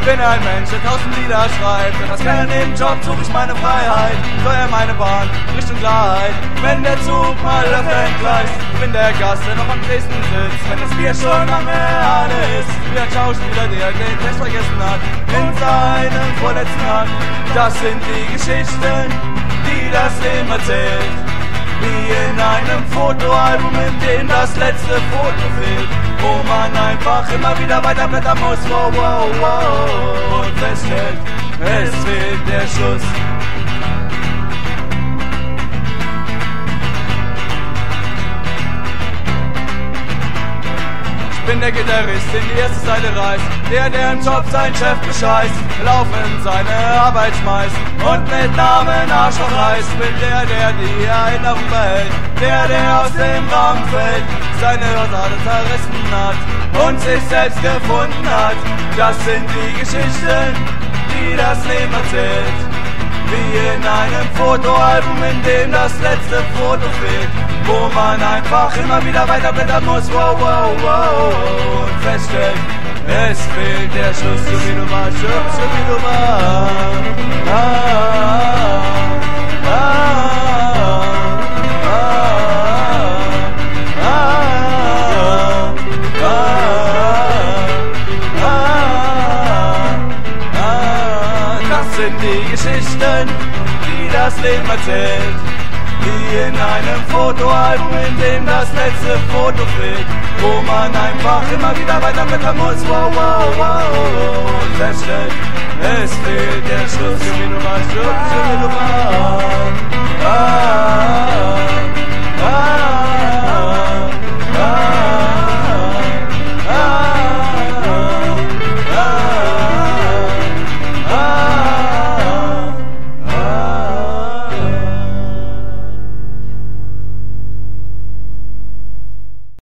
Bin ein Mensch, der 1000 Lieder schreibt. Und als kleiner Nebenjob suche ich meine Freiheit. Steuer meine Bahn, Richtung Klarheit. Wenn der Zug mal entgleist, bin der Gast, der noch am nächsten sitzt. Wenn das Bier schon am Erde ist, wie ein Schauspieler, der den Text vergessen hat, in seinem vorletzten Akt. Das sind die Geschichten, die das Leben erzählt. Wie in einem Fotoalbum, in dem das letzte Foto fehlt, wo man einfach immer wieder weiter blättern muss, wow, wow, wow, und feststellt, es fehlt der Schuss. Ich bin der Gitarrist, den die erste Seite reißt, der im Job seinen Chef bescheißt, laufend seine Arbeit schmeißt und mit Namen Arschloch reißt. Bin der die Erinnerung behält, der aus dem Rahmen fällt, seine Fassade zerrissen hat und sich selbst gefunden hat. Das sind die Geschichten, die das Leben erzählt. Wie in einem Fotoalbum, in dem das letzte Foto fehlt, wo man einfach immer wieder weiterblättern muss, wow, wow, wow, und feststellt, es fehlt der Schluss, so wie du warst, so wie du warst. Das sind die Geschichten, die das Leben erzählt. Wie in einem Fotoalbum, in dem das letzte Foto fehlt, wo man einfach immer wieder weiterblättern muss, wow, wow, wow, und feststellt, es fehlt der Schluss, so wie du warst, so wie du warst.